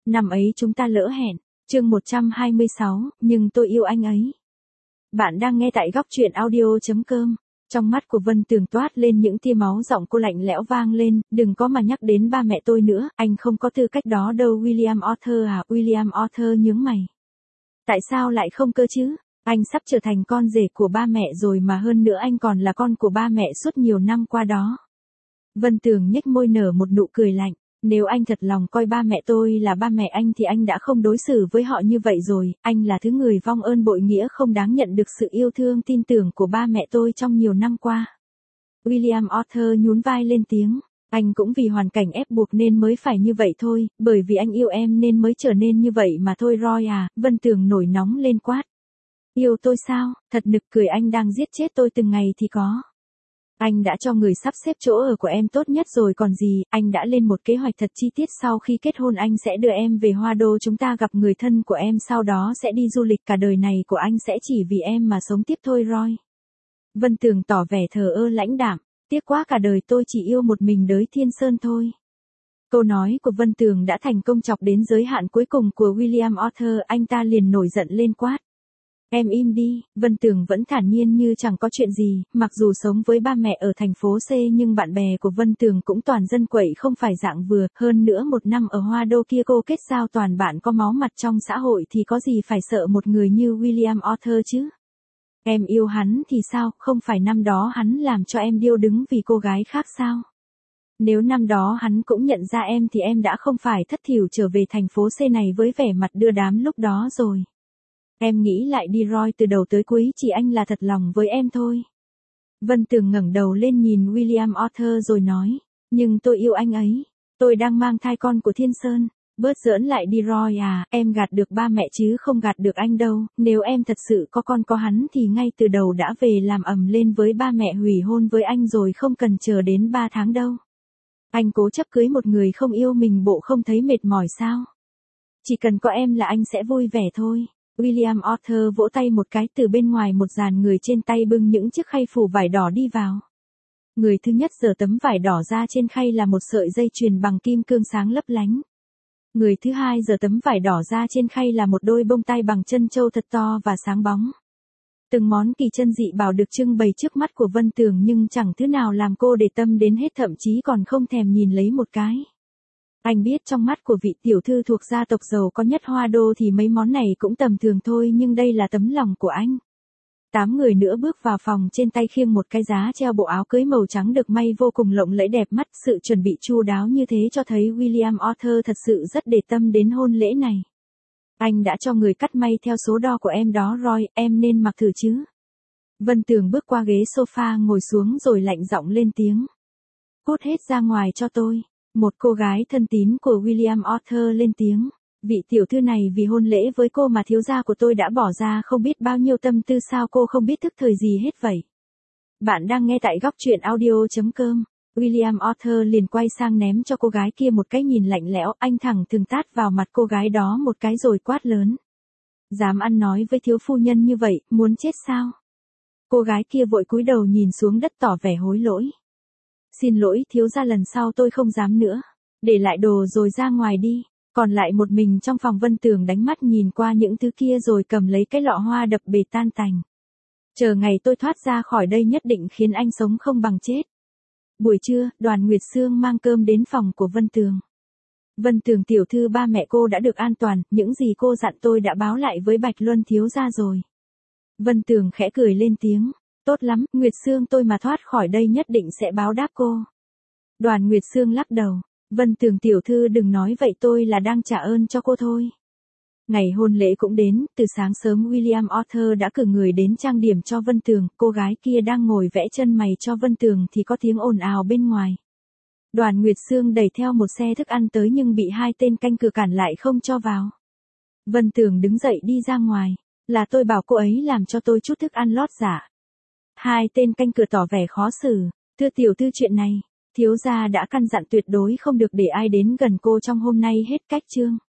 Năm ấy chúng ta lỡ hẹn. Chương 126, nhưng tôi yêu anh ấy. Bạn đang nghe tại góc truyện audio.com. Trong mắt của Vân Tường toát lên những tia máu, giọng cô lạnh lẽo vang lên, đừng có mà nhắc đến ba mẹ tôi nữa, anh không có tư cách đó đâu. William Arthur à? William Arthur nhướng mày. Tại sao lại không cơ chứ? Anh sắp trở thành con rể của ba mẹ rồi, mà hơn nữa anh còn là con của ba mẹ suốt nhiều năm qua đó. Vân Tường nhếch môi nở một nụ cười lạnh. Nếu anh thật lòng coi ba mẹ tôi là ba mẹ anh thì anh đã không đối xử với họ như vậy rồi, anh là thứ người vong ơn bội nghĩa không đáng nhận được sự yêu thương tin tưởng của ba mẹ tôi trong nhiều năm qua. William Arthur nhún vai lên tiếng, anh cũng vì hoàn cảnh ép buộc nên mới phải như vậy thôi, bởi vì anh yêu em nên mới trở nên như vậy mà thôi. Roy à? Vân Tường nổi nóng lên quát. Yêu tôi sao? Thật nực cười, anh đang giết chết tôi từng ngày thì có. Anh đã cho người sắp xếp chỗ ở của em tốt nhất rồi còn gì, anh đã lên một kế hoạch thật chi tiết. Sau khi kết hôn anh sẽ đưa em về Hoa Đô, chúng ta gặp người thân của em, sau đó sẽ đi du lịch. Cả đời này của anh sẽ chỉ vì em mà sống tiếp thôi Roy. Vân Tường tỏ vẻ thờ ơ lãnh đạm, tiếc quá, cả đời tôi chỉ yêu một mình Đới Thiên Sơn thôi. Câu nói của Vân Tường đã thành công chọc đến giới hạn cuối cùng của William Arthur, anh ta liền nổi giận lên quát. Em im đi. Vân Tường vẫn thản nhiên như chẳng có chuyện gì, mặc dù sống với ba mẹ ở thành phố C nhưng bạn bè của Vân Tường cũng toàn dân quậy không phải dạng vừa, hơn nữa một năm ở Hoa Đô kia cô kết giao toàn bạn có máu mặt trong xã hội thì có gì phải sợ một người như William Arthur chứ. Em yêu hắn thì sao, không phải năm đó hắn làm cho em điêu đứng vì cô gái khác sao? Nếu năm đó hắn cũng nhận ra em thì em đã không phải thất thểu trở về thành phố C này với vẻ mặt đưa đám lúc đó rồi. Em nghĩ lại đi Roy, từ đầu tới cuối chỉ anh là thật lòng với em thôi. Vân Tường ngẩng đầu lên nhìn William Arthur rồi nói, nhưng tôi yêu anh ấy, tôi đang mang thai con của Thiên Sơn. Bớt giỡn lại đi Roy à, em gạt được ba mẹ chứ không gạt được anh đâu, nếu em thật sự có con có hắn thì ngay từ đầu đã về làm ầm lên với ba mẹ hủy hôn với anh rồi, không cần chờ đến 3 tháng đâu. Anh cố chấp cưới một người không yêu mình, bộ không thấy mệt mỏi sao? Chỉ cần có em là anh sẽ vui vẻ thôi. William Arthur vỗ tay một cái, từ bên ngoài một dàn người trên tay bưng những chiếc khay phủ vải đỏ đi vào. Người thứ nhất giở tấm vải đỏ ra, trên khay là một sợi dây chuyền bằng kim cương sáng lấp lánh. Người thứ hai giở tấm vải đỏ ra, trên khay là một đôi bông tai bằng chân châu thật to và sáng bóng. Từng món kỳ chân dị bảo được trưng bày trước mắt của Vân Tường nhưng chẳng thứ nào làm cô để tâm đến hết, thậm chí còn không thèm nhìn lấy một cái. Anh biết trong mắt của vị tiểu thư thuộc gia tộc giàu có nhất Hoa Đô thì mấy món này cũng tầm thường thôi, nhưng đây là tấm lòng của anh. 8 người nữa bước vào phòng, trên tay khiêng một cái giá treo bộ áo cưới màu trắng được may vô cùng lộng lẫy đẹp mắt. Sự chuẩn bị chu đáo như thế cho thấy William Arthur thật sự rất để tâm đến hôn lễ này. Anh đã cho người cắt may theo số đo của em đó Roy, em nên mặc thử chứ. Vân Tường bước qua ghế sofa ngồi xuống rồi lạnh giọng lên tiếng. Cút hết ra ngoài cho tôi. Một cô gái thân tín của William Arthur lên tiếng. Vị tiểu thư này vì hôn lễ với cô mà thiếu gia của tôi đã bỏ ra không biết bao nhiêu tâm tư, sao cô không biết thức thời gì hết vậy? Bạn đang nghe tại góc truyện audio.com. William Arthur liền quay sang ném cho cô gái kia một cái nhìn lạnh lẽo, anh thẳng thừng tát vào mặt cô gái đó một cái rồi quát lớn. Dám ăn nói với thiếu phu nhân như vậy, muốn chết sao? Cô gái kia vội cúi đầu nhìn xuống đất tỏ vẻ hối lỗi. Xin lỗi thiếu gia, lần sau tôi không dám nữa. Để lại đồ rồi ra ngoài đi. Còn lại một mình trong phòng, Vân Tường đánh mắt nhìn qua những thứ kia rồi cầm lấy cái lọ hoa đập bể tan tành. Chờ ngày tôi thoát ra khỏi đây nhất định khiến anh sống không bằng chết. Buổi trưa, Đoàn Nguyệt Sương mang cơm đến phòng của Vân Tường. Vân Tường tiểu thư, ba mẹ cô đã được an toàn, những gì cô dặn tôi đã báo lại với Bạch Luân thiếu gia rồi. Vân Tường khẽ cười lên tiếng. Tốt lắm, Nguyệt Sương tôi mà thoát khỏi đây nhất định sẽ báo đáp cô. Đoàn Nguyệt Sương lắc đầu. Vân Tường tiểu thư đừng nói vậy, tôi là đang trả ơn cho cô thôi. Ngày hôn lễ cũng đến, từ sáng sớm William Arthur đã cử người đến trang điểm cho Vân Tường, cô gái kia đang ngồi vẽ chân mày cho Vân Tường thì có tiếng ồn ào bên ngoài. Đoàn Nguyệt Sương đẩy theo một xe thức ăn tới nhưng bị 2 tên canh cửa cản lại không cho vào. Vân Tường đứng dậy đi ra ngoài. Là tôi bảo cô ấy làm cho tôi chút thức ăn lót dạ. 2 tên canh cửa tỏ vẻ khó xử. Thưa tiểu thư, chuyện này, thiếu gia đã căn dặn tuyệt đối không được để ai đến gần cô trong hôm nay hết cách chương.